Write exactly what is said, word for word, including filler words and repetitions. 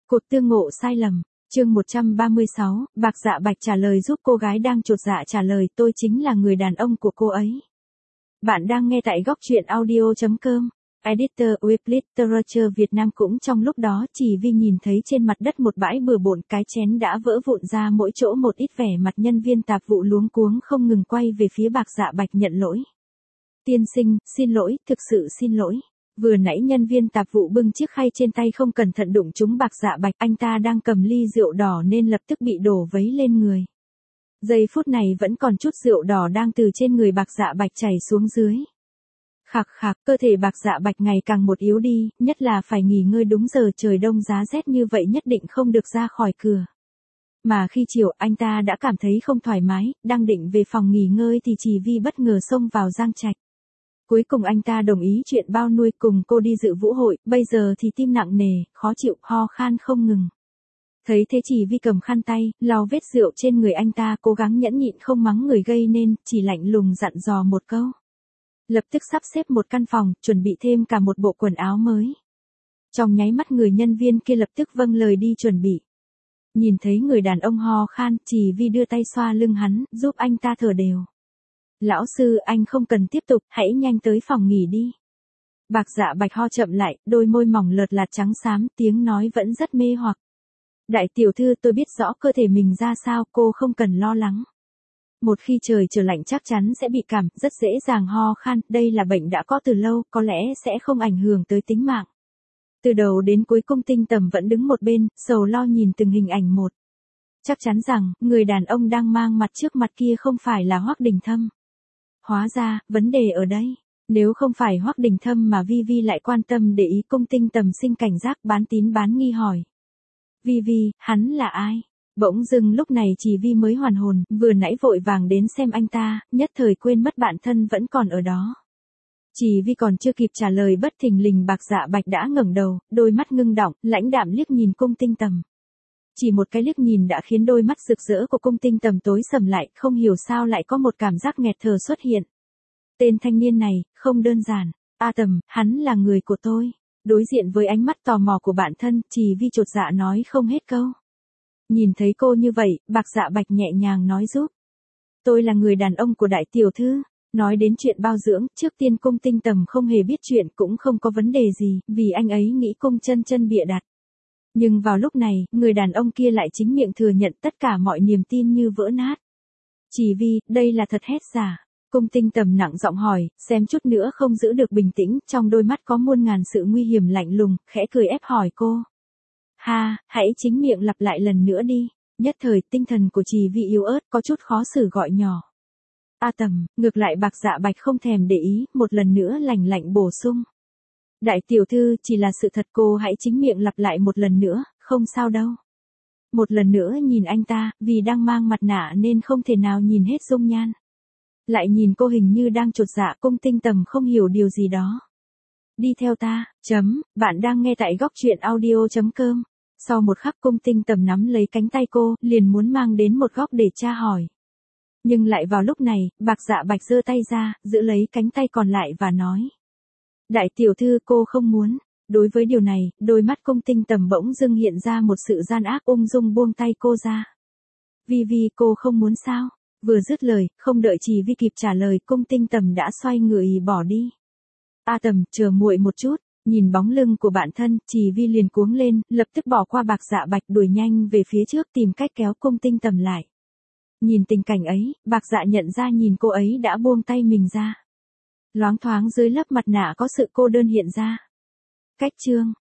Cuộc tương ngộ sai lầm, chương một trăm ba mươi sáu, Bạc Dạ Bạch trả lời giúp cô gái đang chột dạ trả lời, tôi chính là người đàn ông của cô ấy. Bạn đang nghe tại góc truyện audio chấm com. Editor with Literature Việt Nam. Cũng trong lúc đó, Chỉ Vi nhìn thấy trên mặt đất một bãi bừa bộn, cái chén đã vỡ vụn ra mỗi chỗ một ít, vẻ mặt nhân viên tạp vụ luống cuống không ngừng quay về phía Bạc Dạ Bạch nhận lỗi. Tiên sinh, xin lỗi, thực sự xin lỗi. Vừa nãy nhân viên tạp vụ bưng chiếc khay trên tay không cẩn thận đụng trúng Bạc Dạ Bạch, anh ta đang cầm ly rượu đỏ nên lập tức bị đổ vấy lên người. Giây phút này vẫn còn chút rượu đỏ đang từ trên người Bạc Dạ Bạch chảy xuống dưới. Khạc khạc, cơ thể Bạc Dạ Bạch ngày càng một yếu đi, nhất là phải nghỉ ngơi đúng giờ, trời đông giá rét như vậy nhất định không được ra khỏi cửa. Mà khi chiều anh ta đã cảm thấy không thoải mái, đang định về phòng nghỉ ngơi thì Chỉ Vi bất ngờ xông vào Giang Trạch. Cuối cùng anh ta đồng ý chuyện bao nuôi cùng cô đi dự vũ hội, bây giờ thì tim nặng nề, khó chịu, ho khan không ngừng. Thấy thế Chỉ Vi cầm khăn tay, lau vết rượu trên người anh ta, cố gắng nhẫn nhịn không mắng người gây nên, chỉ lạnh lùng dặn dò một câu. Lập tức sắp xếp một căn phòng, chuẩn bị thêm cả một bộ quần áo mới. Trong nháy mắt người nhân viên kia lập tức vâng lời đi chuẩn bị. Nhìn thấy người đàn ông ho khan, Chỉ Vi đưa tay xoa lưng hắn, giúp anh ta thở đều. Lão sư, anh không cần tiếp tục, hãy nhanh tới phòng nghỉ đi. Bạc Dạ Bạch ho chậm lại, đôi môi mỏng lợt lạt trắng xám, tiếng nói vẫn rất mê hoặc. Đại tiểu thư, tôi biết rõ cơ thể mình ra sao, cô không cần lo lắng. Một khi trời trở lạnh chắc chắn sẽ bị cảm, rất dễ dàng ho khan, đây là bệnh đã có từ lâu, có lẽ sẽ không ảnh hưởng tới tính mạng. Từ đầu đến cuối Cung Tinh Tầm vẫn đứng một bên, sầu lo nhìn từng hình ảnh một. Chắc chắn rằng, người đàn ông đang mang mặt trước mặt kia không phải là Hoắc Đình Thâm. Hóa ra, vấn đề ở đây, nếu không phải Hoắc Đình Thâm mà Vi Vi lại quan tâm để ý, Cung Tinh Tầm sinh cảnh giác, bán tín bán nghi hỏi. Vi Vi, hắn là ai? Bỗng dưng lúc này Chỉ Vi mới hoàn hồn, vừa nãy vội vàng đến xem anh ta, nhất thời quên mất bạn thân vẫn còn ở đó. Chỉ Vi còn chưa kịp trả lời bất thình lình Bạc Dạ Bạch đã ngẩng đầu, đôi mắt ngưng đọng, lãnh đạm liếc nhìn Cung Tinh Tầm. Chỉ một cái liếc nhìn đã khiến đôi mắt rực rỡ của Cung Tinh Tầm tối sầm lại, không hiểu sao lại có một cảm giác nghẹt thở xuất hiện. Tên thanh niên này, không đơn giản. A Tầm, hắn là người của tôi. Đối diện với ánh mắt tò mò của bạn thân, Chỉ Vi chột dạ nói không hết câu. Nhìn thấy cô như vậy, Bạc Dạ Bạch nhẹ nhàng nói giúp. Tôi là người đàn ông của đại tiểu thư. Nói đến chuyện bao dưỡng, trước tiên Cung Tinh Tầm không hề biết chuyện, cũng không có vấn đề gì, vì anh ấy nghĩ Cung Chân Chân bịa đặt. Nhưng vào lúc này, người đàn ông kia lại chính miệng thừa nhận tất cả mọi niềm tin như vỡ nát. Chỉ Vi, đây là thật hết giả? Cung Tinh Tầm nặng giọng hỏi, xem chút nữa không giữ được bình tĩnh, trong đôi mắt có muôn ngàn sự nguy hiểm lạnh lùng, khẽ cười ép hỏi cô. Ha, hãy chính miệng lặp lại lần nữa đi. Nhất thời tinh thần của Chỉ Vi yếu ớt, có chút khó xử gọi nhỏ. A Tầm, ngược lại Bạc Dạ Bạch không thèm để ý, một lần nữa lạnh lạnh bổ sung. Đại tiểu thư, chỉ là sự thật, cô hãy chính miệng lặp lại một lần nữa, không sao đâu. Một lần nữa nhìn anh ta, vì đang mang mặt nạ nên không thể nào nhìn hết dung nhan. Lại nhìn cô hình như đang chột dạ, Cung Tinh Tầm không hiểu điều gì đó. Đi theo ta, chấm, bạn đang nghe tại góc truyện audio chấm com. Sau một khắc Cung Tinh Tầm nắm lấy cánh tay cô, liền muốn mang đến một góc để tra hỏi. Nhưng lại vào lúc này, Bạc Dạ Bạch giơ tay ra, giữ lấy cánh tay còn lại và nói. Đại tiểu thư, cô không muốn. Đối với điều này, đôi mắt Cung Tinh Tầm bỗng dưng hiện ra một sự gian ác, ung dung buông tay cô ra. Vi Vi, cô không muốn sao? Vừa dứt lời, không đợi Chỉ Vi kịp trả lời, Cung Tinh Tầm đã xoay người bỏ đi. A Tầm, chờ muội một chút. Nhìn bóng lưng của bạn thân, Chỉ Vi liền cuống lên, lập tức bỏ qua Bạc Dạ Bạch, đuổi nhanh về phía trước tìm cách kéo Cung Tinh Tầm lại. Nhìn tình cảnh ấy, Bạc Dạ nhận ra nhìn cô ấy đã buông tay mình ra. Loáng thoáng dưới lớp mặt nạ có sự cô đơn hiện ra. Cách chương